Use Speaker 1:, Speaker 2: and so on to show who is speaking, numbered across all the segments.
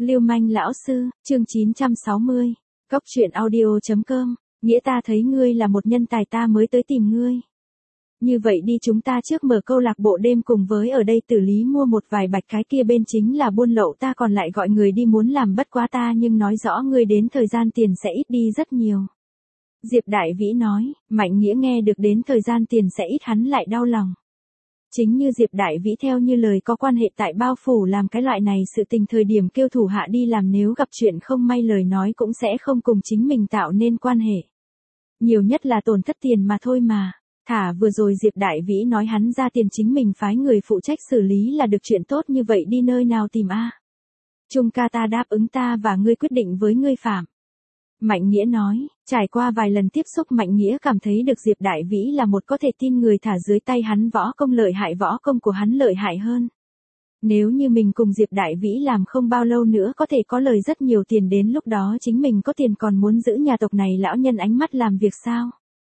Speaker 1: Lưu manh lão sư, chương 960. Cốc truyện audio.com. Nghĩa ta thấy ngươi là một nhân tài ta mới tới tìm ngươi. Như vậy đi chúng ta trước mở câu lạc bộ đêm cùng với ở đây Tử Lý mua một vài bạch, cái kia bên chính là buôn lậu, ta còn lại gọi người đi muốn làm, bất quá ta nhưng nói rõ ngươi đến thời gian tiền sẽ ít đi rất nhiều. Diệp Đại Vĩ nói. Mạnh Nghĩa nghe được đến thời gian tiền sẽ ít hắn lại đau lòng. Chính như Diệp Đại Vĩ theo như lời có quan hệ tại bao phủ làm cái loại này sự tình thời điểm kêu thủ hạ đi làm, nếu gặp chuyện không may lời nói cũng sẽ không cùng chính mình tạo nên quan hệ. Nhiều nhất là tổn thất tiền mà thôi mà. Thả vừa rồi Diệp Đại Vĩ nói hắn ra tiền chính mình phái người phụ trách xử lý là được, chuyện tốt như vậy đi nơi nào tìm a? Trung ca ta đáp ứng ta và ngươi quyết định với ngươi phạm. Mạnh Nghĩa nói. Trải qua vài lần tiếp xúc Mạnh Nghĩa cảm thấy được Diệp Đại Vĩ là một có thể tin người, thả dưới tay hắn võ công lợi hại, võ công của hắn lợi hại hơn. Nếu như mình cùng Diệp Đại Vĩ làm không bao lâu nữa có thể có lời rất nhiều tiền, đến lúc đó chính mình có tiền còn muốn giữ nhà tộc này lão nhân ánh mắt làm việc sao?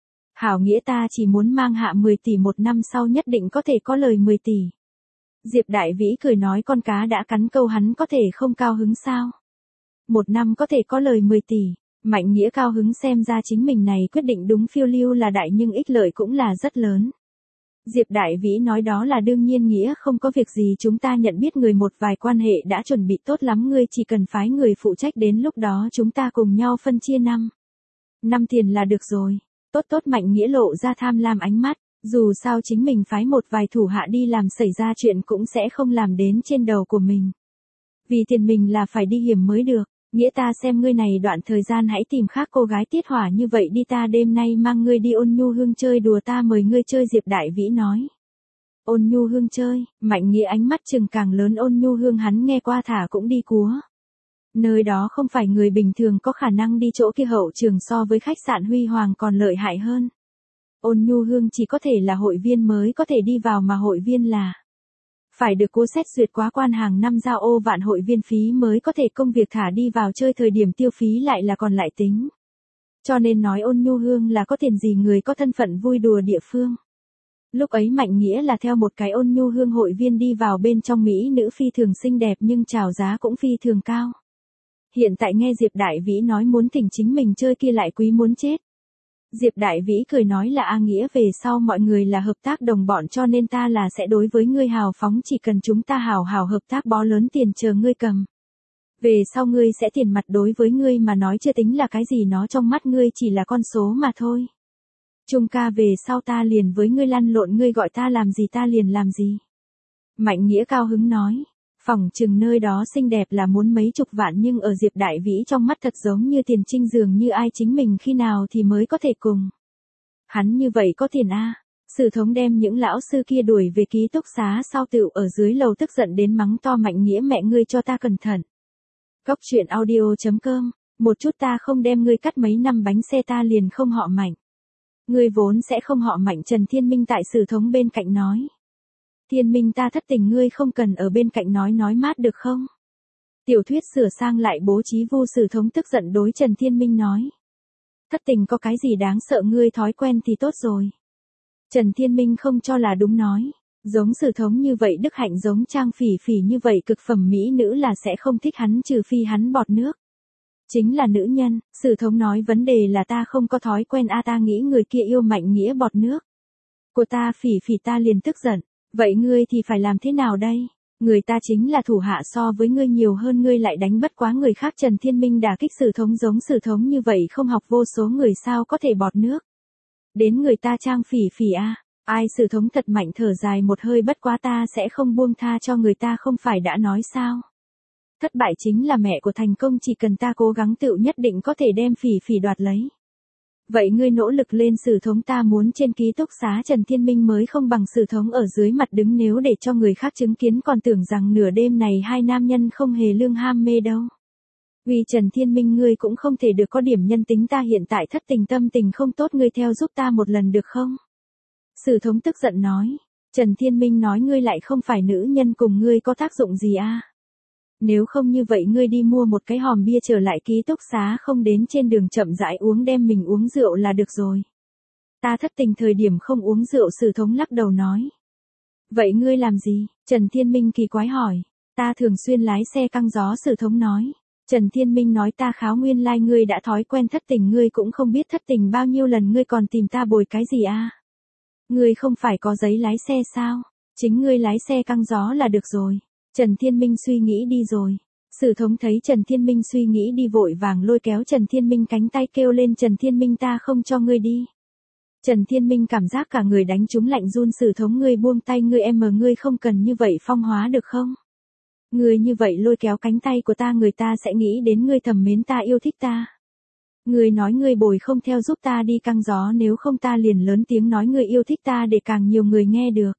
Speaker 1: Hảo Nghĩa ta chỉ muốn mang hạ 10 tỷ, một năm sau nhất định có thể có lời 10 tỷ. Diệp Đại Vĩ cười nói con cá đã cắn câu hắn có thể không cao hứng sao? Một năm có thể có lời 10 tỷ. Mạnh Nghĩa cao hứng, xem ra chính mình này quyết định đúng, phiêu lưu là đại nhưng ích lợi cũng là rất lớn. Diệp Đại Vĩ nói đó là đương nhiên Nghĩa, không có việc gì, chúng ta nhận biết người một vài quan hệ đã chuẩn bị tốt lắm, ngươi chỉ cần phái người phụ trách, đến lúc đó chúng ta cùng nhau phân chia năm tiền là được rồi. Tốt tốt, Mạnh Nghĩa lộ ra tham lam ánh mắt, dù sao chính mình phái một vài thủ hạ đi làm xảy ra chuyện cũng sẽ không làm đến trên đầu của mình. Vì tiền mình là phải đi hiểm mới được. Nghĩa ta xem ngươi này đoạn thời gian hãy tìm khác cô gái tiết hỏa như vậy đi, ta đêm nay mang ngươi đi Ôn Nhu Hương chơi đùa, ta mời ngươi chơi. Diệp Đại Vĩ nói. Ôn Nhu Hương chơi, Mạnh Nghĩa ánh mắt chừng càng lớn. Ôn Nhu Hương hắn nghe qua thả cũng đi cúa. Nơi đó không phải người bình thường có khả năng đi, chỗ kia hậu trường so với khách sạn Huy Hoàng còn lợi hại hơn. Ôn Nhu Hương chỉ có thể là hội viên mới có thể đi vào, mà hội viên là phải được cô xét duyệt quá quan, hàng năm giao ô vạn hội viên phí mới có thể công việc, thả đi vào chơi thời điểm tiêu phí lại là còn lại tính. Cho nên nói Ôn Nhu Hương là có tiền gì người có thân phận vui đùa địa phương. Lúc ấy Mạnh Nghĩa là theo một cái Ôn Nhu Hương hội viên đi vào, bên trong mỹ nữ phi thường xinh đẹp nhưng chào giá cũng phi thường cao. Hiện tại nghe Diệp Đại Vĩ nói muốn thỉnh chính mình chơi kia lại quý muốn chết. Diệp Đại Vĩ cười nói là Nghĩa về sau mọi người là hợp tác đồng bọn, cho nên ta là sẽ đối với ngươi hào phóng, chỉ cần chúng ta hào hào hợp tác bó lớn tiền chờ ngươi cầm. Về sau ngươi sẽ tiền mặt, đối với ngươi mà nói chưa tính là cái gì, nó trong mắt ngươi chỉ là con số mà thôi. Trung ca về sau ta liền với ngươi lăn lộn, ngươi gọi ta làm gì ta liền làm gì. Mạnh Nghĩa cao hứng nói. Phỏng chừng nơi đó xinh đẹp là muốn mấy chục vạn, nhưng ở Diệp Đại Vĩ trong mắt thật giống như tiền trinh, dường như ai chính mình khi nào thì mới có thể cùng. Hắn như vậy có tiền a. Sử thống đem những lão sư kia đuổi về ký túc xá sau tựu ở dưới lầu tức giận đến mắng to Mạnh Nghĩa mẹ ngươi cho ta cẩn thận. Cốc truyện audio.com. Một chút ta không đem ngươi cắt mấy năm bánh xe ta liền không họ Mạnh. Ngươi vốn sẽ không họ Mạnh. Trần Thiên Minh tại Sử thống bên cạnh nói. Thiên Minh ta thất tình, ngươi không cần ở bên cạnh nói mát được không? Tiểu thuyết sửa sang lại bố trí vu. Sử thống tức giận đối Trần Thiên Minh nói. Thất tình có cái gì đáng sợ, ngươi thói quen thì tốt rồi. Trần Thiên Minh không cho là đúng nói. Giống Sử thống như vậy đức hạnh, giống Trang Phỉ Phỉ như vậy cực phẩm mỹ nữ là sẽ không thích hắn, trừ phi hắn bọt nước. Chính là nữ nhân. Sử thống nói vấn đề là ta không có thói quen ta nghĩ người kia yêu Mạnh Nghĩa bọt nước của ta Phỉ Phỉ, ta liền tức giận. Vậy ngươi thì phải làm thế nào đây? Người ta chính là thủ hạ so với ngươi nhiều hơn, ngươi lại đánh bất quá người khác. Trần Thiên Minh đả kích Sử thống, giống Sử thống như vậy không học vô số người sao có thể bọt nước đến người ta Trang Phỉ Phỉ a. Ai? Sử thống thật mạnh thở dài một hơi, bất quá ta sẽ không buông tha cho người ta, không phải đã nói sao? Thất bại chính là mẹ của thành công, chỉ cần ta cố gắng tựu nhất định có thể đem Phỉ Phỉ đoạt lấy. Vậy ngươi nỗ lực lên. Sử thống ta muốn trên ký túc xá. Trần Thiên Minh mới không bằng Sử thống ở dưới mặt đứng, nếu để cho người khác chứng kiến còn tưởng rằng nửa đêm này hai nam nhân không hề lương ham mê đâu. Vì Trần Thiên Minh ngươi cũng không thể được có điểm nhân tính, ta hiện tại thất tình tâm tình không tốt, ngươi theo giúp ta một lần được không? Sử thống tức giận nói. Trần Thiên Minh nói ngươi lại không phải nữ nhân, cùng ngươi có tác dụng gì a? Nếu không như vậy ngươi đi mua một cái hòm bia trở lại ký túc xá, không đến trên đường chậm rãi uống, đem mình uống rượu là được rồi. Ta thất tình thời điểm không uống rượu. Sử thống lắc đầu nói. Vậy ngươi làm gì? Trần Thiên Minh kỳ quái hỏi. Ta thường xuyên lái xe căng gió, Sử Thống nói. Trần Thiên Minh nói ta kháo nguyên lai ngươi đã thói quen thất tình, ngươi cũng không biết thất tình bao nhiêu lần, ngươi còn tìm ta bồi cái gì à? Ngươi không phải có giấy lái xe sao? Chính ngươi lái xe căng gió là được rồi. Trần Thiên Minh suy nghĩ đi rồi. Sử Thống thấy Trần Thiên Minh suy nghĩ đi vội vàng lôi kéo Trần Thiên Minh cánh tay kêu lên, Trần Thiên Minh ta không cho ngươi đi. Trần Thiên Minh cảm giác cả người đánh trúng lạnh run. Sử Thống ngươi buông tay, ngươi không cần như vậy phong hóa được không? Ngươi như vậy lôi kéo cánh tay của ta, người ta sẽ nghĩ đến ngươi thầm mến ta, yêu thích ta. Ngươi nói ngươi bồi không theo giúp ta đi căng gió, nếu không ta liền lớn tiếng nói ngươi yêu thích ta để càng nhiều người nghe được.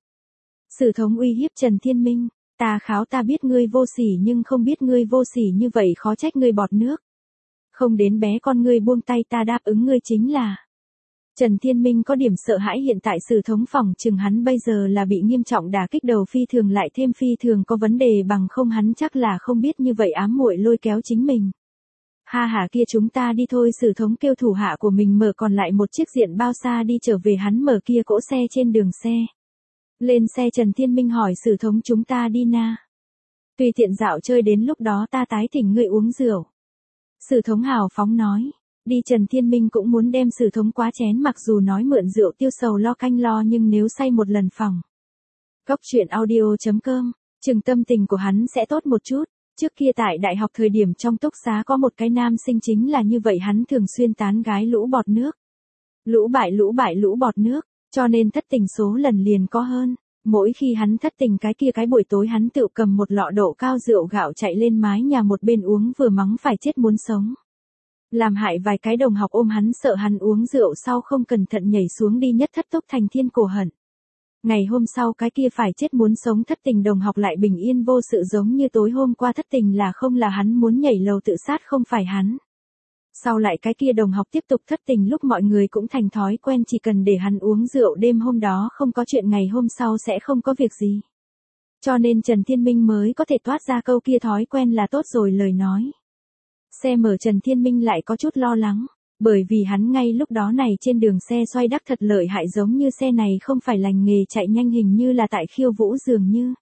Speaker 1: Sử Thống uy hiếp Trần Thiên Minh, ta kháo ta biết ngươi vô sỉ nhưng không biết ngươi vô sỉ như vậy khó trách ngươi bọt nước. Không đến bé con ngươi buông tay, ta đáp ứng ngươi chính là. Trần Thiên Minh có điểm sợ hãi, hiện tại Sử Thống phỏng chừng hắn bây giờ là bị nghiêm trọng đả kích đầu phi thường lại thêm phi thường có vấn đề, bằng không hắn chắc là không biết như vậy ám muội lôi kéo chính mình. Ha ha, kia chúng ta đi thôi. Sử Thống kêu thủ hạ của mình mở còn lại một chiếc diện bao xa đi trở về, hắn mở kia cỗ xe trên đường xe. Lên xe Trần Thiên Minh hỏi Sử Thống chúng ta đi na. Tùy tiện dạo chơi, đến lúc đó ta tái thỉnh ngươi uống rượu. Sử Thống hào phóng nói. Đi. Trần Thiên Minh cũng muốn đem Sử Thống quá chén, mặc dù nói mượn rượu tiêu sầu lo canh lo nhưng nếu say một lần phòng. Cốc truyện audio.com, chừng tâm tình của hắn sẽ tốt một chút. Trước kia tại đại học thời điểm trong túc xá có một cái nam sinh chính là như vậy, hắn thường xuyên tán gái lũ bọt nước. Lũ bại lũ bọt nước, cho nên thất tình số lần liền có hơn. Mỗi khi hắn thất tình cái buổi tối hắn tự cầm một lọ độ cao rượu gạo chạy lên mái nhà một bên uống, vừa mắng phải chết muốn sống. Làm hại vài cái đồng học ôm hắn, sợ hắn uống rượu sau không cẩn thận nhảy xuống đi, nhất thất tốc thành thiên cổ hận. Ngày hôm sau cái kia phải chết muốn sống thất tình đồng học lại bình yên vô sự, giống như tối hôm qua thất tình là không, là hắn muốn nhảy lầu tự sát, không phải hắn. Sau lại cái kia đồng học tiếp tục thất tình, lúc mọi người cũng thành thói quen, chỉ cần để hắn uống rượu đêm hôm đó không có chuyện, ngày hôm sau sẽ không có việc gì. Cho nên Trần Thiên Minh mới có thể toát ra câu kia thói quen là tốt rồi lời nói. Xe mở, Trần Thiên Minh lại có chút lo lắng, bởi vì hắn ngay lúc đó này trên đường xe xoay đắc thật lợi hại, giống như xe này không phải lành nghề chạy nhanh, hình như là tại khiêu vũ dường như.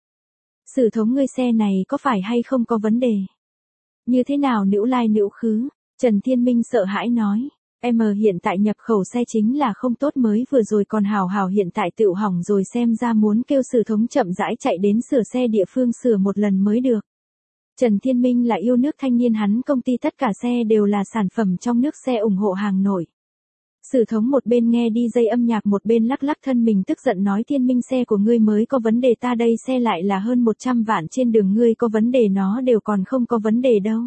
Speaker 1: Sử Thống ngươi xe này có phải hay không có vấn đề? Như thế nào nữu lai nữu khứ? Trần Thiên Minh sợ hãi nói. Em hiện tại nhập khẩu xe chính là không tốt, mới vừa rồi còn hào hiện tại tự hỏng rồi, xem ra muốn kêu Sử Thống chậm rãi chạy đến sửa xe địa phương sửa một lần mới được. Trần Thiên Minh là yêu nước thanh niên, hắn công ty tất cả xe đều là sản phẩm trong nước, xe ủng hộ hàng nổi. Sử Thống một bên nghe đi dây âm nhạc một bên lắc lắc thân mình, tức giận nói Thiên Minh xe của ngươi mới có vấn đề, ta đây xe lại là hơn 100 vạn, trên đường ngươi có vấn đề nó đều còn không có vấn đề đâu.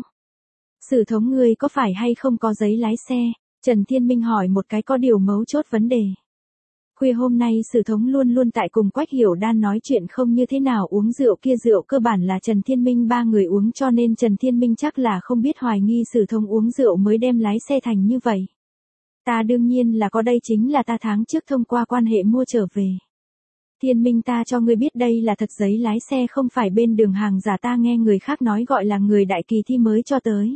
Speaker 1: Sử Thống ngươi có phải hay không có giấy lái xe? Trần Thiên Minh hỏi một cái có điều mấu chốt vấn đề. Khuya hôm nay Sử Thống luôn tại cùng Quách Hiểu Đan nói chuyện không như thế nào uống rượu, kia rượu cơ bản là Trần Thiên Minh ba người uống, cho nên Trần Thiên Minh chắc là không biết, hoài nghi Sử Thống uống rượu mới đem lái xe thành như vậy. Ta đương nhiên là có, đây chính là ta tháng trước thông qua quan hệ mua trở về. Thiên Minh ta cho ngươi biết đây là thật giấy lái xe, không phải bên đường hàng giả, ta nghe người khác nói gọi là người đại kỳ thi mới cho tới.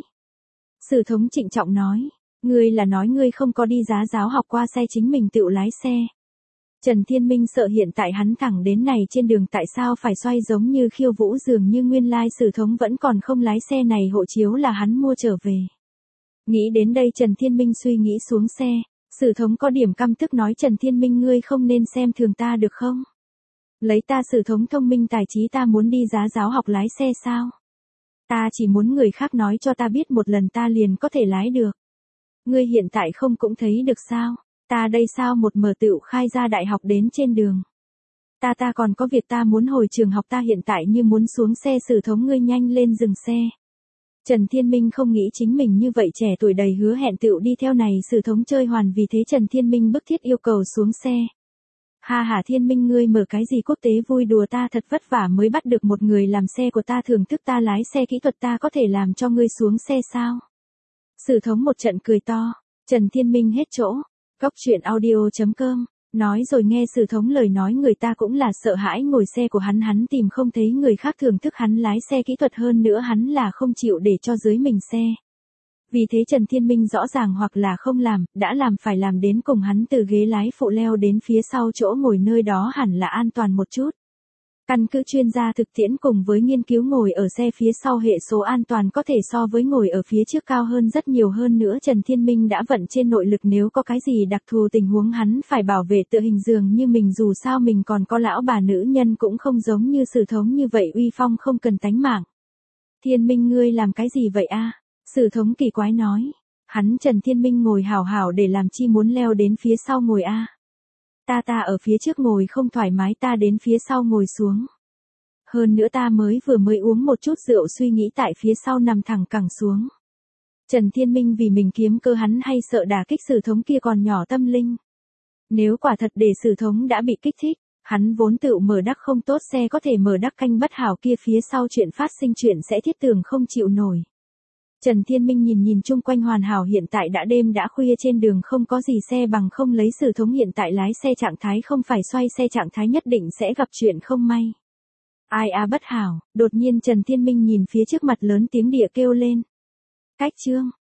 Speaker 1: Sử Thống trịnh trọng nói, ngươi là nói ngươi không có đi giá giáo học qua xe, chính mình tự lái xe. Trần Thiên Minh sợ hiện tại hắn thẳng đến này trên đường tại sao phải xoay giống như khiêu vũ dường như, nguyên lai Sử Thống vẫn còn không lái xe này, hộ chiếu là hắn mua trở về. Nghĩ đến đây Trần Thiên Minh suy nghĩ xuống xe. Sử Thống có điểm căm tức nói Trần Thiên Minh ngươi không nên xem thường ta được không? Lấy ta Sử Thống thông minh tài trí, ta muốn đi giá giáo học lái xe sao? Ta chỉ muốn người khác nói cho ta biết một lần ta liền có thể lái được. Ngươi hiện tại không cũng thấy được sao? Ta đây sao một mở tựu khai ra đại học đến trên đường. Ta còn có việc, ta muốn hồi trường học, ta hiện tại như muốn xuống xe. Sử Thống ngươi nhanh lên dừng xe. Trần Thiên Minh không nghĩ chính mình như vậy trẻ tuổi đầy hứa hẹn tựu đi theo này Sử Thống chơi hoàn, vì thế Trần Thiên Minh bức thiết yêu cầu xuống xe. Ha ha, Thiên Minh ngươi mở cái gì quốc tế vui đùa, ta thật vất vả mới bắt được một người làm xe của ta, thưởng thức ta lái xe kỹ thuật, ta có thể làm cho ngươi xuống xe sao? Sử Thống một trận cười to. Trần Thiên Minh hết chỗ. Cốc truyện audio.com, nói rồi nghe Sử Thống lời nói, người ta cũng là sợ hãi, ngồi xe của hắn tìm không thấy người khác thưởng thức hắn lái xe kỹ thuật, hơn nữa hắn là không chịu để cho dưới mình xe. Vì thế Trần Thiên Minh rõ ràng hoặc là không làm, đã làm phải làm đến cùng, hắn từ ghế lái phụ leo đến phía sau chỗ ngồi, nơi đó hẳn là an toàn một chút. Căn cứ chuyên gia thực tiễn cùng với nghiên cứu, ngồi ở xe phía sau hệ số an toàn có thể so với ngồi ở phía trước cao hơn rất nhiều. Hơn nữa Trần Thiên Minh đã vận trên nội lực, nếu có cái gì đặc thù tình huống hắn phải bảo vệ tựa hình dường như mình, dù sao mình còn có lão bà nữ nhân, cũng không giống như Sử Thống như vậy uy phong không cần tánh mạng. Thiên Minh ngươi làm cái gì vậy a? Sử Thống kỳ quái nói. Hắn Trần Thiên Minh ngồi hảo hảo để làm chi muốn leo đến phía sau ngồi a? Ta ở phía trước ngồi không thoải mái, ta đến phía sau ngồi xuống. Hơn nữa ta mới uống một chút rượu, suy nghĩ tại phía sau nằm thẳng cẳng xuống. Trần Thiên Minh vì mình kiếm cơ, hắn hay sợ đả kích Sử Thống kia còn nhỏ tâm linh. Nếu quả thật để Sử Thống đã bị kích thích, hắn vốn tự mở đắc không tốt, xe có thể mở đắc canh bất hảo, kia phía sau chuyện phát sinh, chuyện sẽ thiết tường không chịu nổi. Trần Thiên Minh nhìn chung quanh hoàn hảo, hiện tại đã đêm đã khuya, trên đường không có gì xe, bằng không lấy Sử Thống hiện tại lái xe trạng thái không phải xoay xe trạng thái, nhất định sẽ gặp chuyện không may. Ai bất hảo, đột nhiên Trần Thiên Minh nhìn phía trước mặt lớn tiếng địa kêu lên. Cách chương.